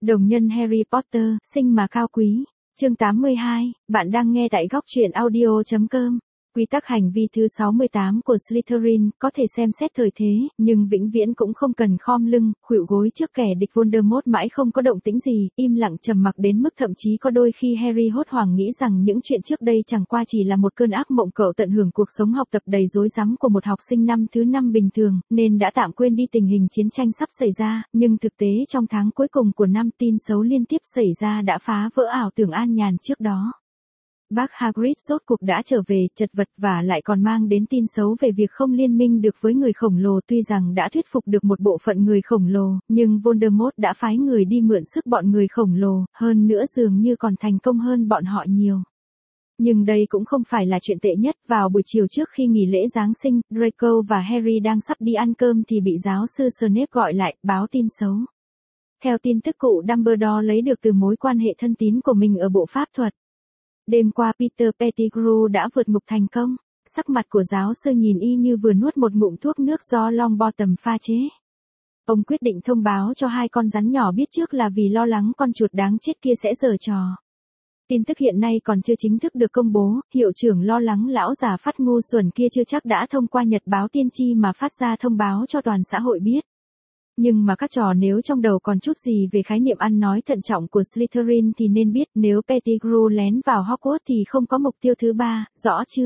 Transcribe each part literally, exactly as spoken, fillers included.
Đồng nhân Harry Potter, sinh mà cao quý. Chương tám mươi hai, bạn đang nghe tại góc truyện audio chấm com. Quy tắc hành vi thứ sáu mươi tám của Slytherin, có thể xem xét thời thế, nhưng vĩnh viễn cũng không cần khom lưng, khuỵu gối trước kẻ địch. Voldemort mãi không có động tĩnh gì, im lặng trầm mặc đến mức thậm chí có đôi khi Harry hốt hoảng nghĩ rằng những chuyện trước đây chẳng qua chỉ là một cơn ác mộng. Cậu tận hưởng cuộc sống học tập đầy rối rắm của một học sinh năm thứ năm bình thường, nên đã tạm quên đi tình hình chiến tranh sắp xảy ra, nhưng thực tế trong tháng cuối cùng của năm, tin xấu liên tiếp xảy ra đã phá vỡ ảo tưởng an nhàn trước đó. Bác Hagrid rốt cuộc đã trở về, chật vật và lại còn mang đến tin xấu về việc không liên minh được với người khổng lồ. Tuy rằng đã thuyết phục được một bộ phận người khổng lồ, nhưng Voldemort đã phái người đi mượn sức bọn người khổng lồ, hơn nữa dường như còn thành công hơn bọn họ nhiều. Nhưng đây cũng không phải là chuyện tệ nhất. Vào buổi chiều trước khi nghỉ lễ Giáng sinh, Draco và Harry đang sắp đi ăn cơm thì bị giáo sư Snape gọi lại, báo tin xấu. Theo tin tức cụ Dumbledore lấy được từ mối quan hệ thân tín của mình ở bộ pháp thuật, đêm qua Peter Pettigrew đã vượt ngục thành công. Sắc mặt của giáo sư nhìn y như vừa nuốt một ngụm thuốc nước do Longbottom pha chế. Ông quyết định thông báo cho hai con rắn nhỏ biết trước là vì lo lắng con chuột đáng chết kia sẽ giở trò. Tin tức hiện nay còn chưa chính thức được công bố, hiệu trưởng lo lắng lão già phát ngu xuẩn kia chưa chắc đã thông qua nhật báo tiên tri mà phát ra thông báo cho toàn xã hội biết. Nhưng mà các trò nếu trong đầu còn chút gì về khái niệm ăn nói thận trọng của Slytherin thì nên biết nếu Pettigrew lén vào Hogwarts thì không có mục tiêu thứ ba, rõ chưa?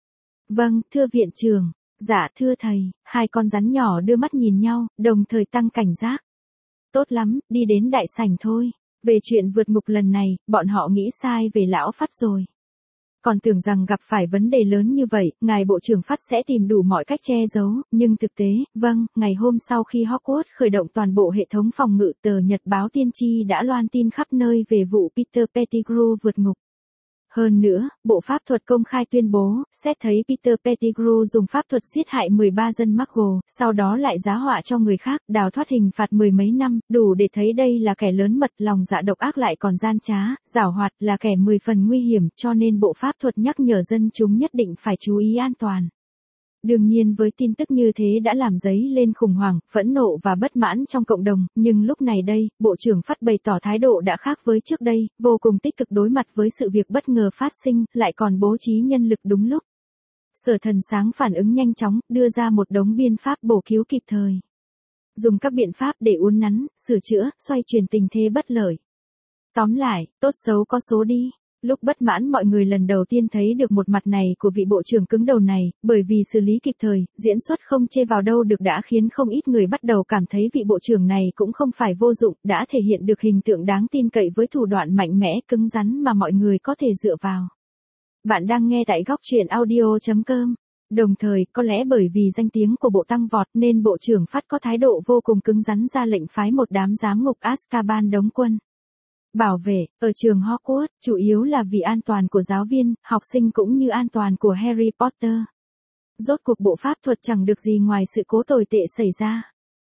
Vâng, thưa viện trưởng. Dạ thưa thầy. Hai con rắn nhỏ đưa mắt nhìn nhau, đồng thời tăng cảnh giác. Tốt lắm, đi đến đại sảnh thôi. Về chuyện vượt ngục lần này, bọn họ nghĩ sai về lão Phát rồi. Còn tưởng rằng gặp phải vấn đề lớn như vậy, ngài bộ trưởng Phát sẽ tìm đủ mọi cách che giấu, nhưng thực tế, vâng, ngày hôm sau khi Hogwarts khởi động toàn bộ hệ thống phòng ngự, tờ nhật báo tiên tri đã loan tin khắp nơi về vụ Peter Pettigrew vượt ngục. Hơn nữa, bộ pháp thuật công khai tuyên bố, xét thấy Peter Pettigrew dùng pháp thuật giết hại mười ba dân Muggle, sau đó lại giá họa cho người khác, đào thoát hình phạt mười mấy năm, đủ để thấy đây là kẻ lớn mật, lòng dạ độc ác lại còn gian trá, giảo hoạt, là kẻ mười phần nguy hiểm, cho nên bộ pháp thuật nhắc nhở dân chúng nhất định phải chú ý an toàn. Đương nhiên với tin tức như thế đã làm dấy lên khủng hoảng, phẫn nộ và bất mãn trong cộng đồng, nhưng lúc này đây, Bộ trưởng Phát bày tỏ thái độ đã khác với trước đây, vô cùng tích cực đối mặt với sự việc bất ngờ phát sinh, lại còn bố trí nhân lực đúng lúc. Sở Thần Sáng phản ứng nhanh chóng, đưa ra một đống biện pháp bổ cứu kịp thời. Dùng các biện pháp để uốn nắn, sửa chữa, xoay chuyển tình thế bất lợi. Tóm lại, tốt xấu có số đi. Lúc bất mãn mọi người lần đầu tiên thấy được một mặt này của vị bộ trưởng cứng đầu này, bởi vì xử lý kịp thời, diễn xuất không chê vào đâu được đã khiến không ít người bắt đầu cảm thấy vị bộ trưởng này cũng không phải vô dụng, đã thể hiện được hình tượng đáng tin cậy với thủ đoạn mạnh mẽ, cứng rắn mà mọi người có thể dựa vào. Bạn đang nghe tại góc truyện audio chấm com. Đồng thời, có lẽ bởi vì danh tiếng của bộ tăng vọt nên bộ trưởng Phát có thái độ vô cùng cứng rắn ra lệnh phái một đám giám ngục Azkaban đóng quân. Bảo vệ, ở trường Hogwarts, chủ yếu là vì an toàn của giáo viên, học sinh cũng như an toàn của Harry Potter. Rốt cuộc bộ pháp thuật chẳng được gì ngoài sự cố tồi tệ xảy ra.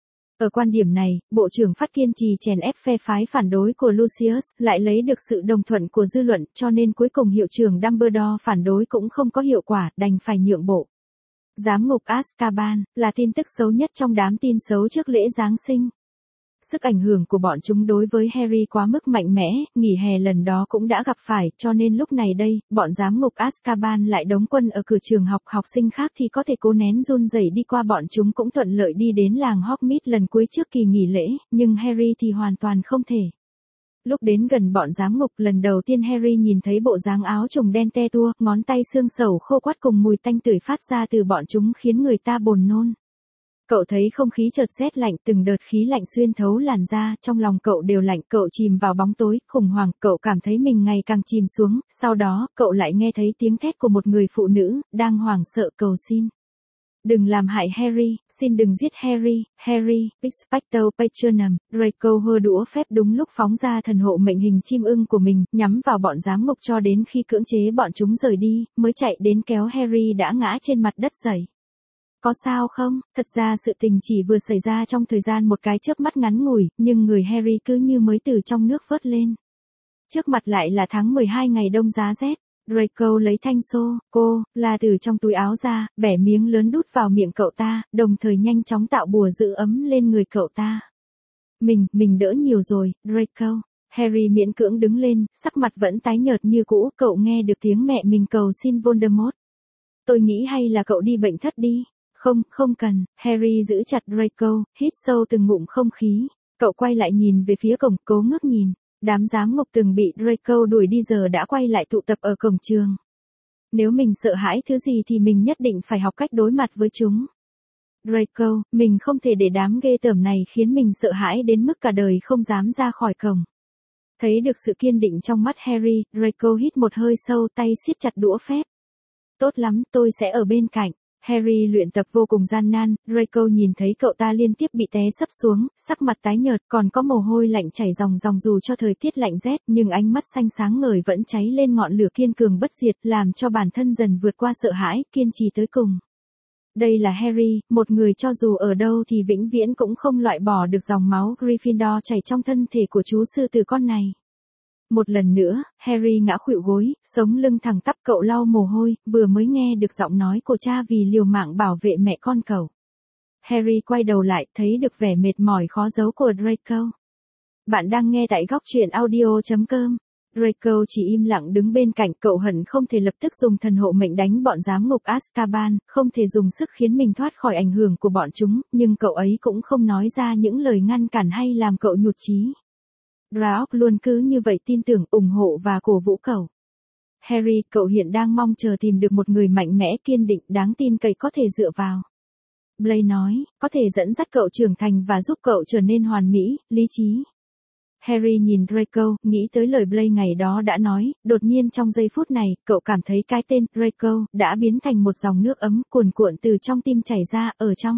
Ở quan điểm này, Bộ trưởng Phát kiên trì chèn ép phe phái phản đối của Lucius, lại lấy được sự đồng thuận của dư luận, cho nên cuối cùng hiệu trưởng Dumbledore phản đối cũng không có hiệu quả, đành phải nhượng bộ. Giám ngục Azkaban, là tin tức xấu nhất trong đám tin xấu trước lễ Giáng sinh. Sức ảnh hưởng của bọn chúng đối với Harry quá mức mạnh mẽ, nghỉ hè lần đó cũng đã gặp phải, cho nên lúc này đây, bọn giám ngục Azkaban lại đóng quân ở cửa trường học, học sinh khác thì có thể cố nén run rẩy đi qua, bọn chúng cũng thuận lợi đi đến làng Hogsmeade lần cuối trước kỳ nghỉ lễ, nhưng Harry thì hoàn toàn không thể. Lúc đến gần bọn giám ngục, lần đầu tiên Harry nhìn thấy bộ dáng áo trùng đen te tua, ngón tay xương sầu khô quắt cùng mùi tanh tưởi phát ra từ bọn chúng khiến người ta buồn nôn. Cậu thấy không khí chợt rét lạnh, từng đợt khí lạnh xuyên thấu làn da, trong lòng cậu đều lạnh, cậu chìm vào bóng tối, khủng hoảng, cậu cảm thấy mình ngày càng chìm xuống, sau đó, cậu lại nghe thấy tiếng thét của một người phụ nữ, đang hoảng sợ cầu xin. Đừng làm hại Harry, xin đừng giết Harry, Harry, Expecto Patronum. Draco hơ đũa phép đúng lúc phóng ra thần hộ mệnh hình chim ưng của mình, nhắm vào bọn giám ngục cho đến khi cưỡng chế bọn chúng rời đi, mới chạy đến kéo Harry đã ngã trên mặt đất dậy. Có sao không? Thật ra sự tình chỉ vừa xảy ra trong thời gian một cái chớp mắt ngắn ngủi, nhưng người Harry cứ như mới từ trong nước vớt lên. Trước mặt lại là tháng mười hai ngày đông giá rét. Draco lấy thanh xô, cô, la từ trong túi áo ra, bẻ miếng lớn đút vào miệng cậu ta, đồng thời nhanh chóng tạo bùa giữ ấm lên người cậu ta. Mình, mình đỡ nhiều rồi, Draco. Harry miễn cưỡng đứng lên, sắc mặt vẫn tái nhợt như cũ, cậu nghe được tiếng mẹ mình cầu xin Voldemort. Tôi nghĩ hay là cậu đi bệnh thất đi. Không, không cần, Harry giữ chặt Draco, hít sâu từng ngụm không khí. Cậu quay lại nhìn về phía cổng, cố ngước nhìn. Đám giám ngục từng bị Draco đuổi đi giờ đã quay lại tụ tập ở cổng trường. Nếu mình sợ hãi thứ gì thì mình nhất định phải học cách đối mặt với chúng. Draco, mình không thể để đám ghê tởm này khiến mình sợ hãi đến mức cả đời không dám ra khỏi cổng. Thấy được sự kiên định trong mắt Harry, Draco hít một hơi sâu, tay siết chặt đũa phép. Tốt lắm, tôi sẽ ở bên cạnh. Harry luyện tập vô cùng gian nan, Draco nhìn thấy cậu ta liên tiếp bị té sấp xuống, sắc mặt tái nhợt, còn có mồ hôi lạnh chảy ròng ròng dù cho thời tiết lạnh rét, nhưng ánh mắt xanh sáng ngời vẫn cháy lên ngọn lửa kiên cường bất diệt, làm cho bản thân dần vượt qua sợ hãi, kiên trì tới cùng. Đây là Harry, một người cho dù ở đâu thì vĩnh viễn cũng không loại bỏ được dòng máu Gryffindor chảy trong thân thể của chú sư tử con này. Một lần nữa, Harry ngã khuỵu gối, sống lưng thẳng tắp, cậu lau mồ hôi, vừa mới nghe được giọng nói của cha vì liều mạng bảo vệ mẹ con cậu. Harry quay đầu lại, thấy được vẻ mệt mỏi khó giấu của Draco. Bạn đang nghe tại góc truyện audio chấm com. Draco chỉ im lặng đứng bên cạnh, cậu hận không thể lập tức dùng thần hộ mệnh đánh bọn giám ngục Azkaban, không thể dùng sức khiến mình thoát khỏi ảnh hưởng của bọn chúng, nhưng cậu ấy cũng không nói ra những lời ngăn cản hay làm cậu nhụt chí. Draco luôn cứ như vậy tin tưởng, ủng hộ và cổ vũ cậu. Harry, cậu hiện đang mong chờ tìm được một người mạnh mẽ, kiên định, đáng tin cậy có thể dựa vào. Blaise nói, có thể dẫn dắt cậu trưởng thành và giúp cậu trở nên hoàn mỹ, lý trí. Harry nhìn Draco, nghĩ tới lời Blaise ngày đó đã nói, đột nhiên trong giây phút này, cậu cảm thấy cái tên Draco đã biến thành một dòng nước ấm cuồn cuộn từ trong tim chảy ra, ở trong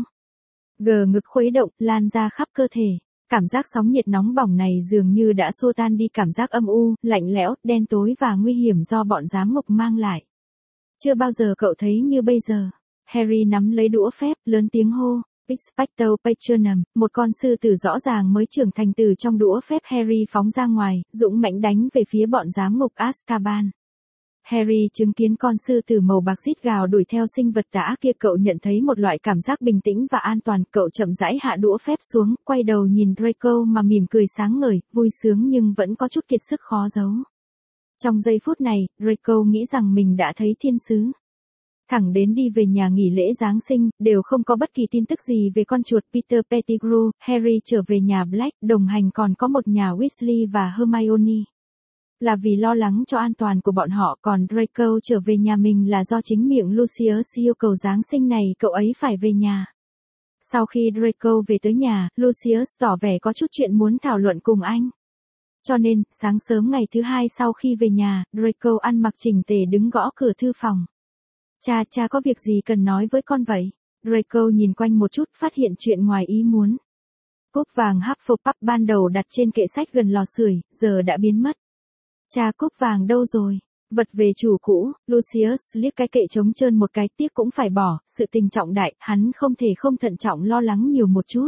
gờ ngực khuấy động, lan ra khắp cơ thể. Cảm giác sóng nhiệt nóng bỏng này dường như đã xua tan đi cảm giác âm u, lạnh lẽo, đen tối và nguy hiểm do bọn giám ngục mang lại. Chưa bao giờ cậu thấy như bây giờ. Harry nắm lấy đũa phép, lớn tiếng hô. Expecto Patronum, một con sư tử rõ ràng mới trưởng thành từ trong đũa phép Harry phóng ra ngoài, dũng mãnh đánh về phía bọn giám ngục Azkaban. Harry chứng kiến con sư tử màu bạc rít gào đuổi theo sinh vật tà ác kia, cậu nhận thấy một loại cảm giác bình tĩnh và an toàn, cậu chậm rãi hạ đũa phép xuống, quay đầu nhìn Draco mà mỉm cười sáng ngời, vui sướng nhưng vẫn có chút kiệt sức khó giấu. Trong giây phút này, Draco nghĩ rằng mình đã thấy thiên sứ. Thẳng đến đi về nhà nghỉ lễ Giáng sinh, đều không có bất kỳ tin tức gì về con chuột Peter Pettigrew. Harry trở về nhà Black, đồng hành còn có một nhà Weasley và Hermione. Là vì lo lắng cho an toàn của bọn họ, còn Draco trở về nhà mình là do chính miệng Lucius yêu cầu Giáng sinh này cậu ấy phải về nhà. Sau khi Draco về tới nhà, Lucius tỏ vẻ có chút chuyện muốn thảo luận cùng anh. Cho nên, sáng sớm ngày thứ hai sau khi về nhà, Draco ăn mặc chỉnh tề đứng gõ cửa thư phòng. Cha, cha có việc gì cần nói với con vậy? Draco nhìn quanh một chút, phát hiện chuyện ngoài ý muốn. Cúp vàng Hufflepuff ban đầu đặt trên kệ sách gần lò sưởi, giờ đã biến mất. Cha, cúp vàng đâu rồi? Vật về chủ cũ. Lucius liếc cái kệ trống trơn một cái, tiếc cũng phải bỏ, sự tình trọng đại, hắn không thể không thận trọng lo lắng nhiều một chút.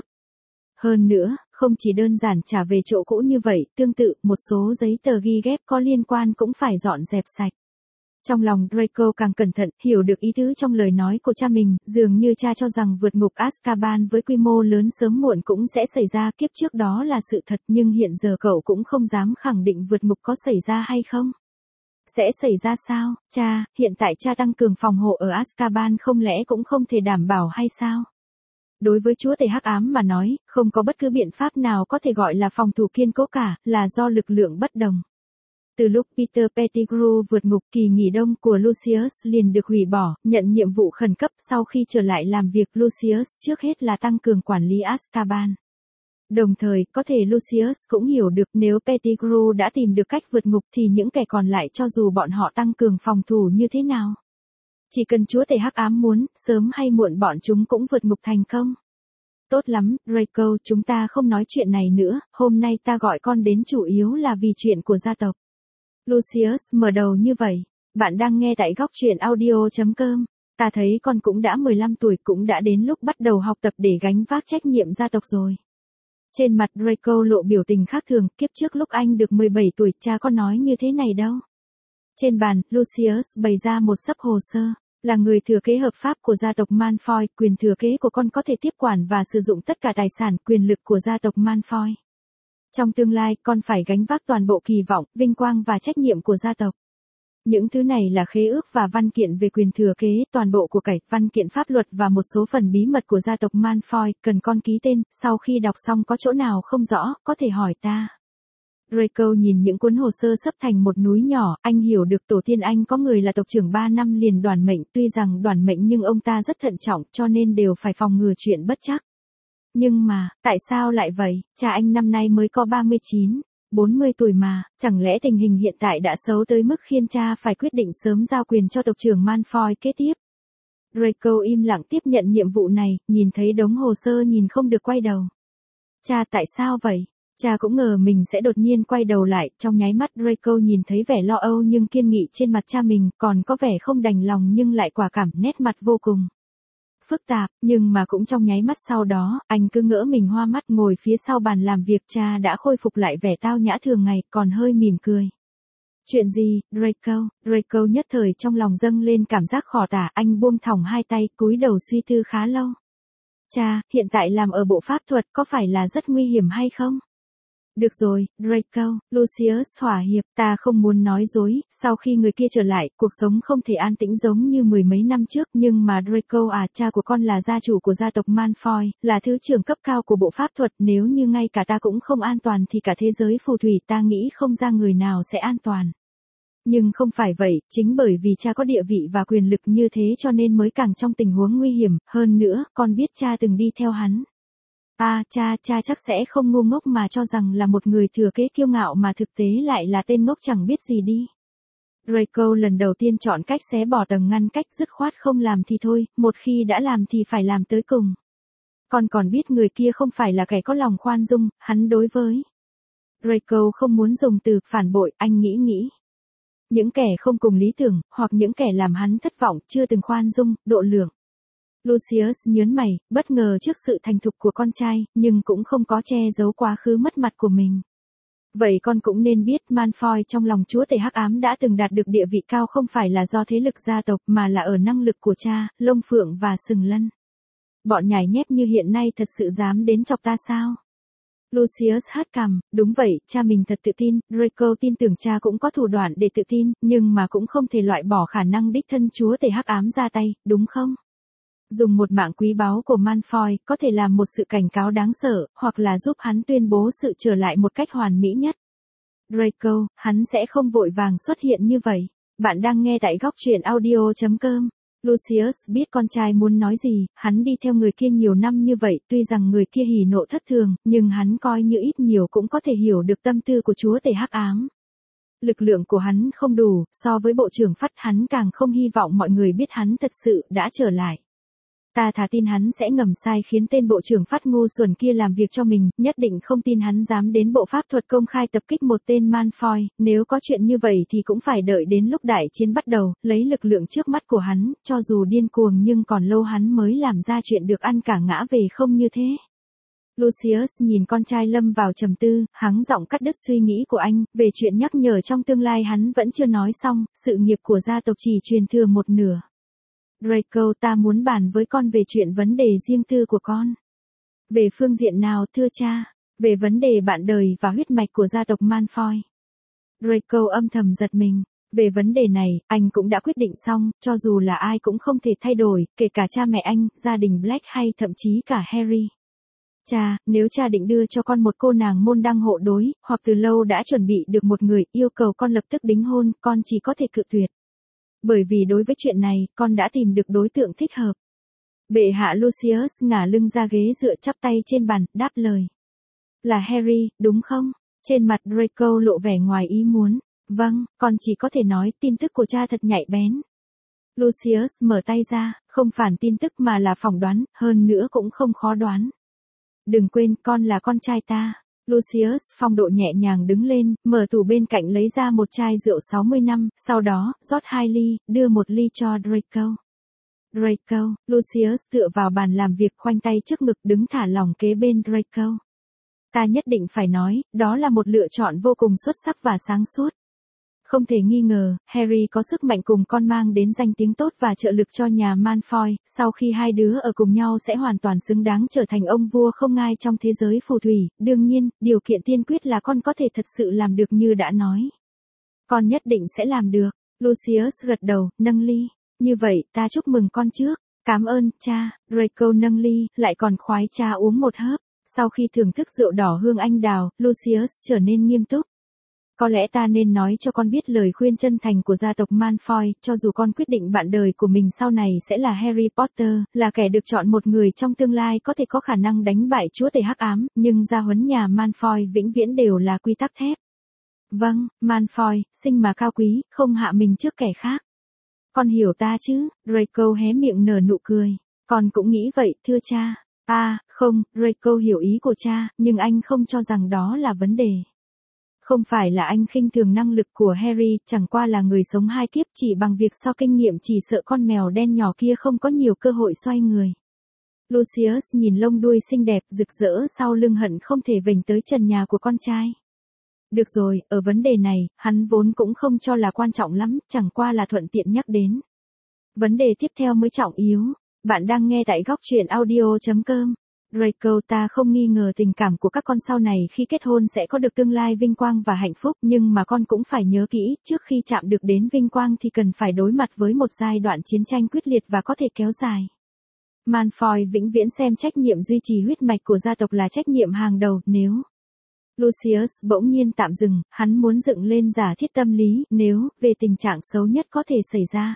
Hơn nữa, không chỉ đơn giản trả về chỗ cũ như vậy, tương tự, một số giấy tờ ghi ghép có liên quan cũng phải dọn dẹp sạch. Trong lòng Draco càng cẩn thận, hiểu được ý tứ trong lời nói của cha mình, dường như cha cho rằng vượt ngục Azkaban với quy mô lớn sớm muộn cũng sẽ xảy ra, kiếp trước đó là sự thật, nhưng hiện giờ cậu cũng không dám khẳng định vượt ngục có xảy ra hay không. Sẽ xảy ra sao, cha, hiện tại cha tăng cường phòng hộ ở Azkaban không lẽ cũng không thể đảm bảo hay sao? Đối với chúa tể hắc ám mà nói, không có bất cứ biện pháp nào có thể gọi là phòng thủ kiên cố cả, là do lực lượng bất đồng. Từ lúc Peter Pettigrew vượt ngục, kỳ nghỉ đông của Lucius liền được hủy bỏ, nhận nhiệm vụ khẩn cấp. Sau khi trở lại làm việc, Lucius trước hết là tăng cường quản lý Azkaban. Đồng thời, có thể Lucius cũng hiểu được nếu Pettigrew đã tìm được cách vượt ngục thì những kẻ còn lại cho dù bọn họ tăng cường phòng thủ như thế nào. Chỉ cần chúa tể hắc ám muốn, sớm hay muộn bọn chúng cũng vượt ngục thành công. Tốt lắm, Draco, chúng ta không nói chuyện này nữa, hôm nay ta gọi con đến chủ yếu là vì chuyện của gia tộc. Lucius mở đầu như vậy. Bạn đang nghe tại góc truyện audio chấm com. Ta thấy con cũng đã mười lăm tuổi, cũng đã đến lúc bắt đầu học tập để gánh vác trách nhiệm gia tộc rồi. Trên mặt Draco lộ biểu tình khác thường, kiếp trước lúc anh được mười bảy tuổi, cha có nói như thế này đâu. Trên bàn, Lucius bày ra một xấp hồ sơ. Là người thừa kế hợp pháp của gia tộc Malfoy, quyền thừa kế của con có thể tiếp quản và sử dụng tất cả tài sản, quyền lực của gia tộc Malfoy. Trong tương lai, con phải gánh vác toàn bộ kỳ vọng, vinh quang và trách nhiệm của gia tộc. Những thứ này là khế ước và văn kiện về quyền thừa kế, toàn bộ của cải, văn kiện pháp luật và một số phần bí mật của gia tộc Malfoy, cần con ký tên, sau khi đọc xong có chỗ nào không rõ, có thể hỏi ta. Draco nhìn những cuốn hồ sơ xấp thành một núi nhỏ, anh hiểu được tổ tiên anh có người là tộc trưởng ba năm liền đoản mệnh, tuy rằng đoản mệnh nhưng ông ta rất thận trọng cho nên đều phải phòng ngừa chuyện bất trắc. Nhưng mà, tại sao lại vậy, cha anh năm nay mới có ba mươi chín, bốn mươi tuổi mà, chẳng lẽ tình hình hiện tại đã xấu tới mức khiến cha phải quyết định sớm giao quyền cho tộc trưởng Malfoy kế tiếp. Draco im lặng tiếp nhận nhiệm vụ này, nhìn thấy đống hồ sơ nhìn không được quay đầu. Cha tại sao vậy? Cha cũng ngờ mình sẽ đột nhiên quay đầu lại, trong nháy mắt Draco nhìn thấy vẻ lo âu nhưng kiên nghị trên mặt cha mình, còn có vẻ không đành lòng nhưng lại quả cảm, nét mặt vô cùng phức tạp, nhưng mà cũng trong nháy mắt sau đó, anh cứ ngỡ mình hoa mắt ngồi phía sau bàn làm việc, cha đã khôi phục lại vẻ tao nhã thường ngày, còn hơi mỉm cười. Chuyện gì, Draco? Draco nhất thời trong lòng dâng lên cảm giác khó tả, anh buông thõng hai tay, cúi đầu suy tư khá lâu. Cha, hiện tại làm ở bộ pháp thuật có phải là rất nguy hiểm hay không? Được rồi, Draco, Lucius thỏa hiệp, ta không muốn nói dối, sau khi người kia trở lại, cuộc sống không thể an tĩnh giống như mười mấy năm trước, nhưng mà Draco à, cha của con là gia chủ của gia tộc Malfoy, là thứ trưởng cấp cao của bộ pháp thuật, nếu như ngay cả ta cũng không an toàn thì cả thế giới phù thủy ta nghĩ không ra người nào sẽ an toàn. Nhưng không phải vậy, chính bởi vì cha có địa vị và quyền lực như thế cho nên mới càng trong tình huống nguy hiểm, hơn nữa, con biết cha từng đi theo hắn. À, cha, cha chắc sẽ không ngu ngốc mà cho rằng là một người thừa kế kiêu ngạo mà thực tế lại là tên ngốc chẳng biết gì đi. Draco lần đầu tiên chọn cách xé bỏ tầng ngăn cách, dứt khoát không làm thì thôi, một khi đã làm thì phải làm tới cùng. Con còn biết người kia không phải là kẻ có lòng khoan dung, hắn đối với Draco không muốn dùng từ phản bội, anh nghĩ nghĩ. Những kẻ không cùng lý tưởng, hoặc những kẻ làm hắn thất vọng, chưa từng khoan dung, độ lượng. Lucius nhớn mày, bất ngờ trước sự thành thục của con trai, nhưng cũng không có che giấu quá khứ mất mặt của mình. Vậy con cũng nên biết Malfoy trong lòng chúa tể hắc ám đã từng đạt được địa vị cao không phải là do thế lực gia tộc mà là ở năng lực của cha, lông phượng và sừng lân. Bọn nhảy nhép như hiện nay thật sự dám đến chọc ta sao? Lucius hất cằm, đúng vậy, cha mình thật tự tin, Draco tin tưởng cha cũng có thủ đoạn để tự tin, nhưng mà cũng không thể loại bỏ khả năng đích thân chúa tể hắc ám ra tay, đúng không? Dùng một mạng quý báu của Malfoy có thể làm một sự cảnh cáo đáng sợ, hoặc là giúp hắn tuyên bố sự trở lại một cách hoàn mỹ nhất. Draco, hắn sẽ không vội vàng xuất hiện như vậy. Bạn đang nghe tại góc truyện audio chấm com. Lucius biết con trai muốn nói gì, hắn đi theo người kia nhiều năm như vậy, tuy rằng người kia hỉ nộ thất thường, nhưng hắn coi như ít nhiều cũng có thể hiểu được tâm tư của chúa tể hắc ám. Lực lượng của hắn không đủ, so với bộ trưởng Phát hắn càng không hy vọng mọi người biết hắn thật sự đã trở lại. Ta thà tin hắn sẽ ngầm sai khiến tên bộ trưởng Phát ngu xuẩn kia làm việc cho mình, nhất định không tin hắn dám đến bộ pháp thuật công khai tập kích một tên Malfoy, nếu có chuyện như vậy thì cũng phải đợi đến lúc đại chiến bắt đầu, lấy lực lượng trước mắt của hắn, cho dù điên cuồng nhưng còn lâu hắn mới làm ra chuyện được ăn cả ngã về không như thế. Lucius nhìn con trai lâm vào trầm tư, hắng giọng cắt đứt suy nghĩ của anh, về chuyện nhắc nhở trong tương lai hắn vẫn chưa nói xong, sự nghiệp của gia tộc chỉ truyền thừa một nửa. Draco, ta muốn bàn với con về chuyện vấn đề riêng tư của con. Về phương diện nào thưa cha? Về vấn đề bạn đời và huyết mạch của gia tộc Malfoy. Draco âm thầm giật mình. Về vấn đề này, anh cũng đã quyết định xong, cho dù là ai cũng không thể thay đổi, kể cả cha mẹ anh, gia đình Black hay thậm chí cả Harry. Cha, nếu cha định đưa cho con một cô nàng môn đăng hộ đối, hoặc từ lâu đã chuẩn bị được một người yêu cầu con lập tức đính hôn, con chỉ có thể cự tuyệt. Bởi vì đối với chuyện này, con đã tìm được đối tượng thích hợp. Bệ hạ Lucius ngả lưng ra ghế dựa chắp tay trên bàn, đáp lời. Là Harry, đúng không? Trên mặt Draco lộ vẻ ngoài ý muốn. Vâng, con chỉ có thể nói tin tức của cha thật nhạy bén. Lucius mở tay ra, không phản tin tức mà là phỏng đoán, hơn nữa cũng không khó đoán. Đừng quên, con là con trai ta. Lucius phong độ nhẹ nhàng đứng lên, mở tủ bên cạnh lấy ra một chai rượu sáu mươi năm, sau đó, rót hai ly, đưa một ly cho Draco. Draco, Lucius tựa vào bàn làm việc khoanh tay trước ngực đứng thả lỏng kế bên Draco. Ta nhất định phải nói, đó là một lựa chọn vô cùng xuất sắc và sáng suốt. Không thể nghi ngờ, Harry có sức mạnh cùng con mang đến danh tiếng tốt và trợ lực cho nhà Malfoy, sau khi hai đứa ở cùng nhau sẽ hoàn toàn xứng đáng trở thành ông vua không ngai trong thế giới phù thủy, đương nhiên, điều kiện tiên quyết là con có thể thật sự làm được như đã nói. Con nhất định sẽ làm được, Lucius gật đầu, nâng ly. Như vậy, ta chúc mừng con trước. Cảm ơn, cha. Draco nâng ly, lại còn khoái cha uống một hớp. Sau khi thưởng thức rượu đỏ hương anh đào, Lucius trở nên nghiêm túc. Có lẽ ta nên nói cho con biết lời khuyên chân thành của gia tộc Malfoy, cho dù con quyết định bạn đời của mình sau này sẽ là Harry Potter, là kẻ được chọn một người trong tương lai có thể có khả năng đánh bại chúa tể hắc ám, nhưng gia huấn nhà Malfoy vĩnh viễn đều là quy tắc thép. Vâng, Malfoy, sinh mà cao quý, không hạ mình trước kẻ khác. Con hiểu ta chứ? Draco hé miệng nở nụ cười. Con cũng nghĩ vậy, thưa cha. À, không, Draco hiểu ý của cha, nhưng anh không cho rằng đó là vấn đề. Không phải là anh khinh thường năng lực của Harry, chẳng qua là người sống hai kiếp chỉ bằng việc so kinh nghiệm chỉ sợ con mèo đen nhỏ kia không có nhiều cơ hội xoay người. Lucius nhìn lông đuôi xinh đẹp rực rỡ sau lưng hận không thể vểnh tới trần nhà của con trai. Được rồi, ở vấn đề này, hắn vốn cũng không cho là quan trọng lắm, chẳng qua là thuận tiện nhắc đến. Vấn đề tiếp theo mới trọng yếu. Bạn đang nghe tại góc truyện audio chấm com. Draco, ta không nghi ngờ tình cảm của các con sau này khi kết hôn sẽ có được tương lai vinh quang và hạnh phúc, nhưng mà con cũng phải nhớ kỹ, trước khi chạm được đến vinh quang thì cần phải đối mặt với một giai đoạn chiến tranh quyết liệt và có thể kéo dài. Malfoy vĩnh viễn xem trách nhiệm duy trì huyết mạch của gia tộc là trách nhiệm hàng đầu, nếu... Lucius bỗng nhiên tạm dừng, hắn muốn dựng lên giả thiết tâm lý, nếu, về tình trạng xấu nhất có thể xảy ra.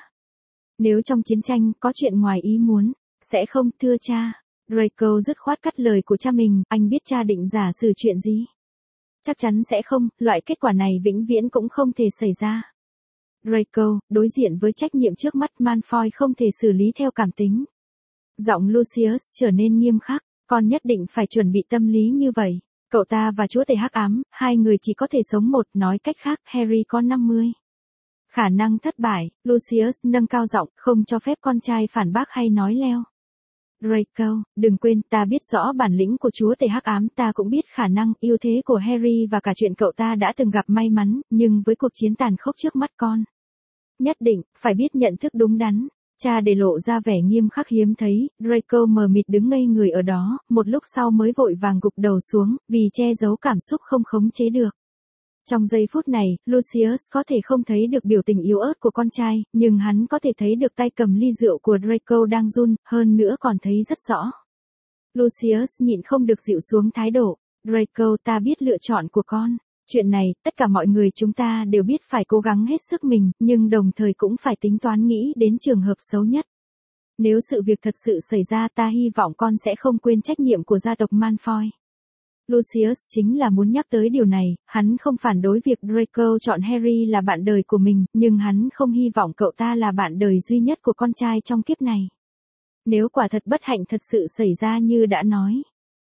Nếu trong chiến tranh có chuyện ngoài ý muốn, sẽ không, thưa cha. Draco dứt khoát cắt lời của cha mình, anh biết cha định giả sử chuyện gì? Chắc chắn sẽ không, loại kết quả này vĩnh viễn cũng không thể xảy ra. Draco, đối diện với trách nhiệm trước mắt, Malfoy không thể xử lý theo cảm tính. Giọng Lucius trở nên nghiêm khắc, con nhất định phải chuẩn bị tâm lý như vậy. Cậu ta và chúa tể hắc ám, hai người chỉ có thể sống một, nói cách khác, Harry có năm mươi. Khả năng thất bại, Lucius nâng cao giọng, không cho phép con trai phản bác hay nói leo. Draco, đừng quên, ta biết rõ bản lĩnh của chúa tể hắc ám, ta cũng biết khả năng, ưu thế của Harry và cả chuyện cậu ta đã từng gặp may mắn, nhưng với cuộc chiến tàn khốc trước mắt con. Nhất định, phải biết nhận thức đúng đắn. Cha để lộ ra vẻ nghiêm khắc hiếm thấy, Draco mờ mịt đứng ngây người ở đó, một lúc sau mới vội vàng gục đầu xuống, vì che giấu cảm xúc không khống chế được. Trong giây phút này, Lucius có thể không thấy được biểu tình yếu ớt của con trai, nhưng hắn có thể thấy được tay cầm ly rượu của Draco đang run, hơn nữa còn thấy rất rõ. Lucius nhịn không được dịu xuống thái độ. Draco, ta biết lựa chọn của con. Chuyện này, tất cả mọi người chúng ta đều biết phải cố gắng hết sức mình, nhưng đồng thời cũng phải tính toán nghĩ đến trường hợp xấu nhất. Nếu sự việc thật sự xảy ra, ta hy vọng con sẽ không quên trách nhiệm của gia tộc Malfoy. Lucius chính là muốn nhắc tới điều này, hắn không phản đối việc Draco chọn Harry là bạn đời của mình, nhưng hắn không hy vọng cậu ta là bạn đời duy nhất của con trai trong kiếp này. Nếu quả thật bất hạnh thật sự xảy ra như đã nói.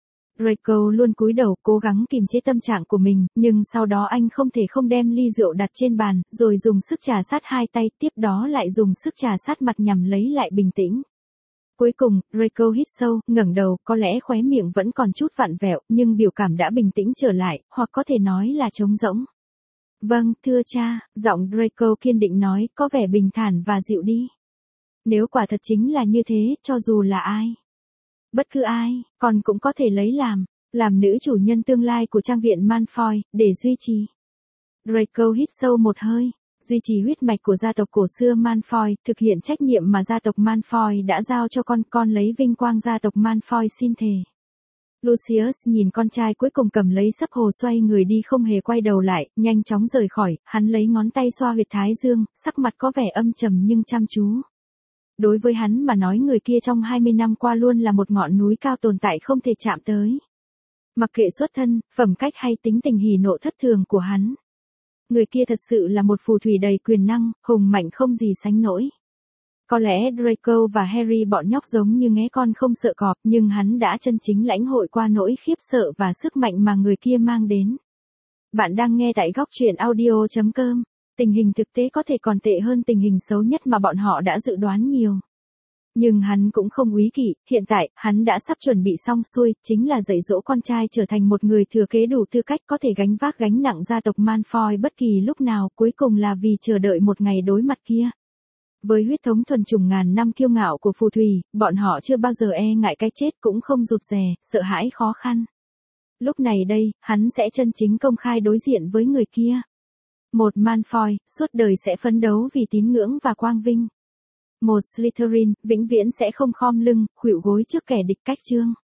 Draco luôn cúi đầu cố gắng kìm chế tâm trạng của mình, nhưng sau đó anh không thể không đem ly rượu đặt trên bàn, rồi dùng sức trà sát hai tay, tiếp đó lại dùng sức trà sát mặt nhằm lấy lại bình tĩnh. Cuối cùng, Draco hít sâu, ngẩng đầu, có lẽ khóe miệng vẫn còn chút vặn vẹo, nhưng biểu cảm đã bình tĩnh trở lại, hoặc có thể nói là trống rỗng. Vâng, thưa cha, giọng Draco kiên định nói, có vẻ bình thản và dịu đi. Nếu quả thật chính là như thế, cho dù là ai. Bất cứ ai, con cũng có thể lấy làm, làm nữ chủ nhân tương lai của trang viện Malfoy, để duy trì. Draco hít sâu một hơi, duy trì huyết mạch của gia tộc cổ xưa Malfoy, thực hiện trách nhiệm mà gia tộc Malfoy đã giao cho con, con lấy vinh quang gia tộc Malfoy xin thề. Lucius nhìn con trai cuối cùng cầm lấy sấp hồ xoay người đi không hề quay đầu lại, nhanh chóng rời khỏi, hắn lấy ngón tay xoa huyệt thái dương, sắc mặt có vẻ âm trầm nhưng chăm chú. Đối với hắn mà nói người kia trong hai mươi năm qua luôn là một ngọn núi cao tồn tại không thể chạm tới. Mặc kệ xuất thân, phẩm cách hay tính tình hỉ nộ thất thường của hắn. Người kia thật sự là một phù thủy đầy quyền năng, hùng mạnh không gì sánh nổi. Có lẽ Draco và Harry bọn nhóc giống như nghé con không sợ cọp, nhưng hắn đã chân chính lãnh hội qua nỗi khiếp sợ và sức mạnh mà người kia mang đến. Bạn đang nghe tại góc truyện audio chấm com. Tình hình thực tế có thể còn tệ hơn tình hình xấu nhất mà bọn họ đã dự đoán nhiều. Nhưng hắn cũng không úy kỵ, hiện tại, hắn đã sắp chuẩn bị xong xuôi, chính là dạy dỗ con trai trở thành một người thừa kế đủ tư cách có thể gánh vác gánh nặng gia tộc Malfoy bất kỳ lúc nào, cuối cùng là vì chờ đợi một ngày đối mặt kia. Với huyết thống thuần chủng ngàn năm kiêu ngạo của phù thủy, bọn họ chưa bao giờ e ngại cái chết cũng không rụt rè, sợ hãi khó khăn. Lúc này đây, hắn sẽ chân chính công khai đối diện với người kia. Một Malfoy, suốt đời sẽ phấn đấu vì tín ngưỡng và quang vinh. Một Slytherin, vĩnh viễn sẽ không khom lưng, khuỵu gối trước kẻ địch cách chương.